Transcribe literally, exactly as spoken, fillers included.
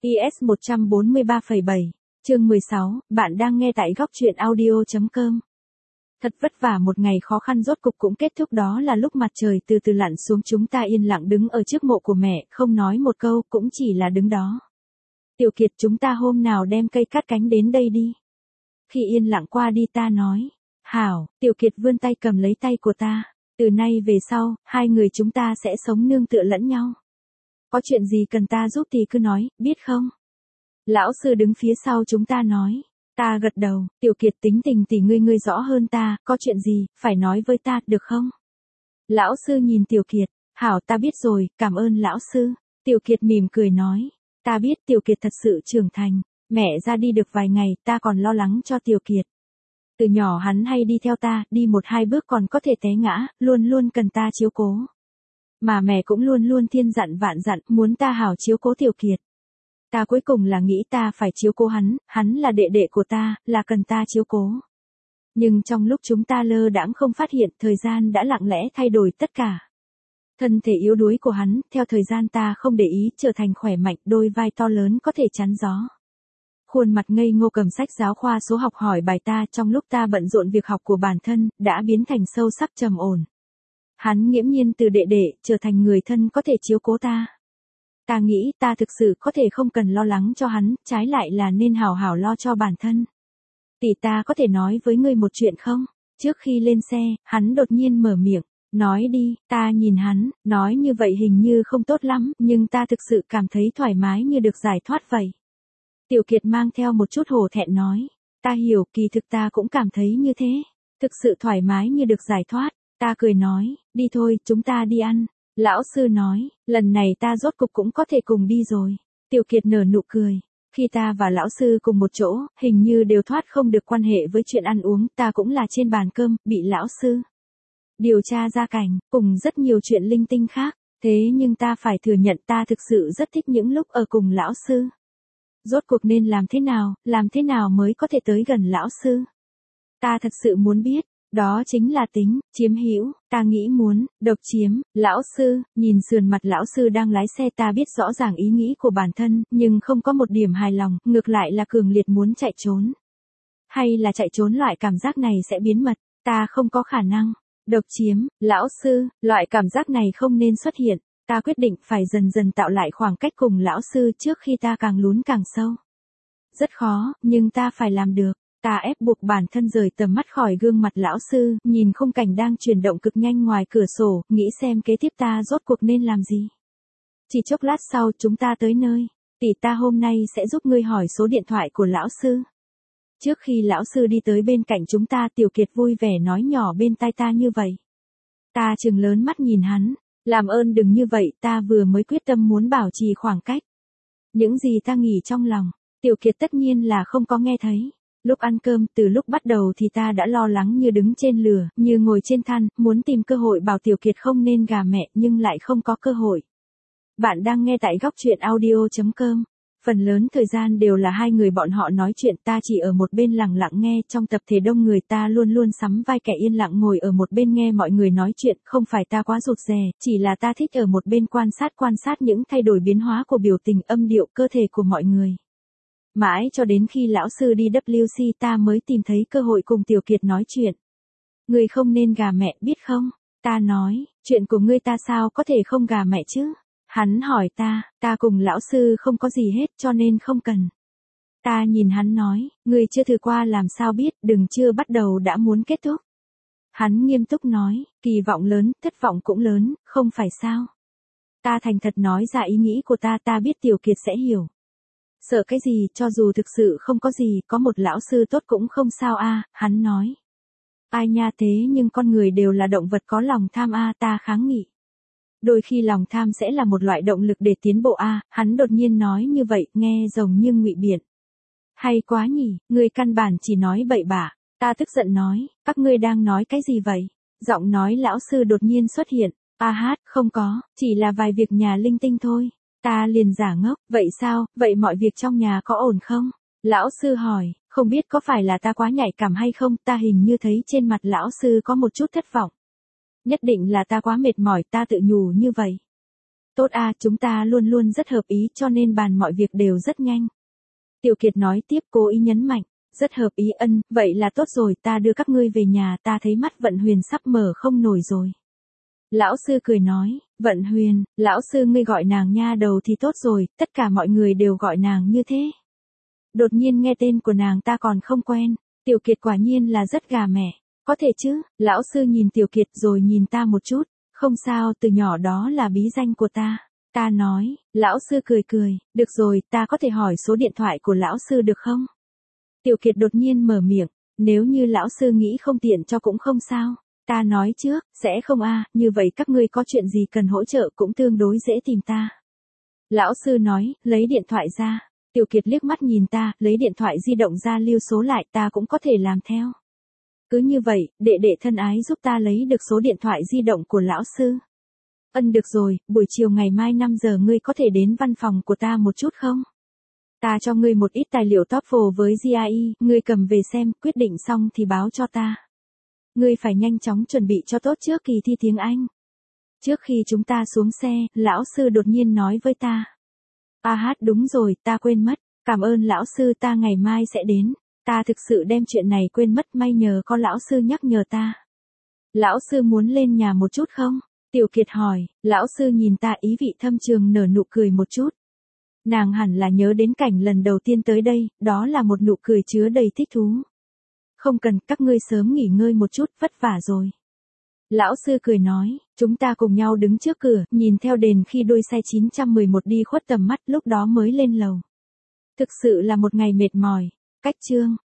i ét một trăm bốn mươi ba phẩy bảy, chương mười sáu, bạn đang nghe tại góc truyện audio chấm com. Thật vất vả một ngày khó khăn rốt cục cũng kết thúc, đó là lúc mặt trời từ từ lặn xuống, chúng ta yên lặng đứng ở trước mộ của mẹ, không nói một câu, cũng chỉ là đứng đó. Tiểu Kiệt, chúng ta hôm nào đem cây cắt cánh đến đây đi. Khi yên lặng qua đi ta nói, hảo. Tiểu Kiệt vươn tay cầm lấy tay của ta. Từ nay về sau, hai người chúng ta sẽ sống nương tựa lẫn nhau. Có chuyện gì cần ta giúp thì cứ nói, biết không? Lão sư đứng phía sau chúng ta nói. Ta gật đầu, Tiểu Kiệt, tính tình thì ngươi ngươi rõ hơn ta, có chuyện gì, phải nói với ta, được không? Lão sư nhìn Tiểu Kiệt, hảo, ta biết rồi, cảm ơn lão sư. Tiểu Kiệt mỉm cười nói, ta biết. Tiểu Kiệt thật sự trưởng thành, mẹ ra đi được vài ngày, ta còn lo lắng cho Tiểu Kiệt. Từ nhỏ hắn hay đi theo ta, đi một hai bước còn có thể té ngã, luôn luôn cần ta chiếu cố. Mà mẹ cũng luôn luôn thiên dặn vạn dặn, muốn ta hảo chiếu cố Tiểu Kiệt. Ta cuối cùng là nghĩ ta phải chiếu cố hắn, hắn là đệ đệ của ta, là cần ta chiếu cố. Nhưng trong lúc chúng ta lơ đãng không phát hiện, thời gian đã lặng lẽ thay đổi tất cả. Thân thể yếu đuối của hắn, theo thời gian ta không để ý, trở thành khỏe mạnh, đôi vai to lớn có thể chắn gió. Khuôn mặt ngây ngô cầm sách giáo khoa số học hỏi bài ta, trong lúc ta bận rộn việc học của bản thân, đã biến thành sâu sắc trầm ổn. Hắn nghiễm nhiên từ đệ đệ, trở thành người thân có thể chiếu cố ta. Ta nghĩ ta thực sự có thể không cần lo lắng cho hắn, trái lại là nên hảo hảo lo cho bản thân. Tỷ, ta có thể nói với ngươi một chuyện không? Trước khi lên xe, hắn đột nhiên mở miệng, nói đi. Ta nhìn hắn, nói như vậy hình như không tốt lắm, nhưng ta thực sự cảm thấy thoải mái như được giải thoát vậy. Tiểu Kiệt mang theo một chút hổ thẹn nói, ta hiểu, kỳ thực ta cũng cảm thấy như thế. Thực sự thoải mái như được giải thoát. Ta cười nói, đi thôi, chúng ta đi ăn. Lão sư nói, lần này ta rốt cục cũng có thể cùng đi rồi. Tiểu Kiệt nở nụ cười. Khi ta và lão sư cùng một chỗ, hình như đều thoát không được quan hệ với chuyện ăn uống, ta cũng là trên bàn cơm, bị lão sư điều tra gia cảnh, cùng rất nhiều chuyện linh tinh khác. Thế nhưng ta phải thừa nhận ta thực sự rất thích những lúc ở cùng lão sư. Rốt cuộc nên làm thế nào, làm thế nào mới có thể tới gần lão sư? Ta thật sự muốn biết. Đó chính là tính, chiếm hữu, ta nghĩ muốn, độc chiếm. Lão sư, nhìn sườn mặt lão sư đang lái xe, ta biết rõ ràng ý nghĩ của bản thân, nhưng không có một điểm hài lòng, ngược lại là cường liệt muốn chạy trốn. Hay là chạy trốn loại cảm giác này sẽ biến mất, ta không có khả năng. Độc chiếm, lão sư, loại cảm giác này không nên xuất hiện, ta quyết định phải dần dần tạo lại khoảng cách cùng lão sư trước khi ta càng lún càng sâu. Rất khó, nhưng ta phải làm được. Ta ép buộc bản thân rời tầm mắt khỏi gương mặt lão sư, nhìn khung cảnh đang chuyển động cực nhanh ngoài cửa sổ, nghĩ xem kế tiếp ta rốt cuộc nên làm gì. Chỉ chốc lát sau chúng ta tới nơi. Tỷ, ta hôm nay sẽ giúp ngươi hỏi số điện thoại của lão sư. Trước khi lão sư đi tới bên cạnh chúng ta, Tiểu Kiệt vui vẻ nói nhỏ bên tai ta như vậy. Ta trừng lớn mắt nhìn hắn, làm ơn đừng như vậy, ta vừa mới quyết tâm muốn bảo trì khoảng cách. Những gì ta nghĩ trong lòng, Tiểu Kiệt tất nhiên là không có nghe thấy. Lúc ăn cơm, từ lúc bắt đầu thì ta đã lo lắng như đứng trên lửa, như ngồi trên than, muốn tìm cơ hội bảo Tiểu Kiệt không nên gà mẹ, nhưng lại không có cơ hội. Bạn đang nghe tại góc truyện audio chấm com. Phần lớn thời gian đều là hai người bọn họ nói chuyện, ta chỉ ở một bên lặng lặng nghe. Trong tập thể đông người, ta luôn luôn sắm vai kẻ yên lặng ngồi ở một bên nghe mọi người nói chuyện, không phải ta quá rụt rè, chỉ là ta thích ở một bên quan sát quan sát những thay đổi biến hóa của biểu tình, âm điệu, cơ thể của mọi người. Mãi cho đến khi lão sư đi W C ta mới tìm thấy cơ hội cùng Tiểu Kiệt nói chuyện. Người không nên gà mẹ, biết không? Ta nói, chuyện của ngươi ta sao có thể không gà mẹ chứ? Hắn hỏi ta, ta cùng lão sư không có gì hết cho nên không cần. Ta nhìn hắn nói, ngươi chưa thử qua làm sao biết, đừng chưa bắt đầu đã muốn kết thúc. Hắn nghiêm túc nói, kỳ vọng lớn, thất vọng cũng lớn, không phải sao? Ta thành thật nói ra ý nghĩ của ta, ta biết Tiểu Kiệt sẽ hiểu. Sợ cái gì, cho dù thực sự không có gì, có một lão sư tốt cũng không sao a, hắn nói. Ai nha, thế nhưng con người đều là động vật có lòng tham a, ta kháng nghị. Đôi khi lòng tham sẽ là một loại động lực để tiến bộ a, hắn đột nhiên nói như vậy, nghe giống như ngụy biện. Hay quá nhỉ, ngươi căn bản chỉ nói bậy bạ. Ta tức giận nói, các ngươi đang nói cái gì vậy? Giọng nói lão sư đột nhiên xuất hiện. A hát, không có, chỉ là vài việc nhà linh tinh thôi. Ta liền giả ngốc, vậy sao, vậy mọi việc trong nhà có ổn không? Lão sư hỏi, không biết có phải là ta quá nhạy cảm hay không, ta hình như thấy trên mặt lão sư có một chút thất vọng. Nhất định là ta quá mệt mỏi, ta tự nhủ như vậy. Tốt à, chúng ta luôn luôn rất hợp ý cho nên bàn mọi việc đều rất nhanh. Tiểu Kiệt nói tiếp, cố ý nhấn mạnh. Rất hợp ý. Ân, vậy là tốt rồi, ta đưa các ngươi về nhà, ta thấy mắt Vận Huyền sắp mở không nổi rồi. Lão sư cười nói, Vận Huyền, lão sư ngươi gọi nàng nha đầu thì tốt rồi, tất cả mọi người đều gọi nàng như thế. Đột nhiên nghe tên của nàng ta còn không quen, Tiểu Kiệt quả nhiên là rất gà mẹ, có thể chứ, lão sư nhìn Tiểu Kiệt rồi nhìn ta một chút, không sao, từ nhỏ đó là bí danh của ta. Ta nói, lão sư cười cười, được rồi, ta có thể hỏi số điện thoại của lão sư được không? Tiểu Kiệt đột nhiên mở miệng, nếu như lão sư nghĩ không tiện cho cũng không sao. Ta nói trước, sẽ không a, như vậy các ngươi có chuyện gì cần hỗ trợ cũng tương đối dễ tìm ta. Lão sư nói, lấy điện thoại ra. Tiểu Kiệt liếc mắt nhìn ta, lấy điện thoại di động ra lưu số lại, ta cũng có thể làm theo. Cứ như vậy, đệ đệ thân ái giúp ta lấy được số điện thoại di động của lão sư. Ân được rồi, buổi chiều ngày mai năm giờ ngươi có thể đến văn phòng của ta một chút không? Ta cho ngươi một ít tài liệu TOEFL với giê i e, ngươi cầm về xem, quyết định xong thì báo cho ta. Ngươi phải nhanh chóng chuẩn bị cho tốt trước kỳ thi tiếng Anh. Trước khi chúng ta xuống xe, lão sư đột nhiên nói với ta. À hát đúng rồi, ta quên mất, cảm ơn lão sư, ta ngày mai sẽ đến. Ta thực sự đem chuyện này quên mất, may nhờ có lão sư nhắc nhở ta. Lão sư muốn lên nhà một chút không? Tiểu Kiệt hỏi, lão sư nhìn ta ý vị thâm trường nở nụ cười một chút. Nàng hẳn là nhớ đến cảnh lần đầu tiên tới đây, đó là một nụ cười chứa đầy thích thú. Không cần, các ngươi sớm nghỉ ngơi một chút, vất vả rồi. Lão sư cười nói, chúng ta cùng nhau đứng trước cửa, nhìn theo đèn khi đuôi xe chín một một đi khuất tầm mắt, lúc đó mới lên lầu. Thực sự là một ngày mệt mỏi. Cách chương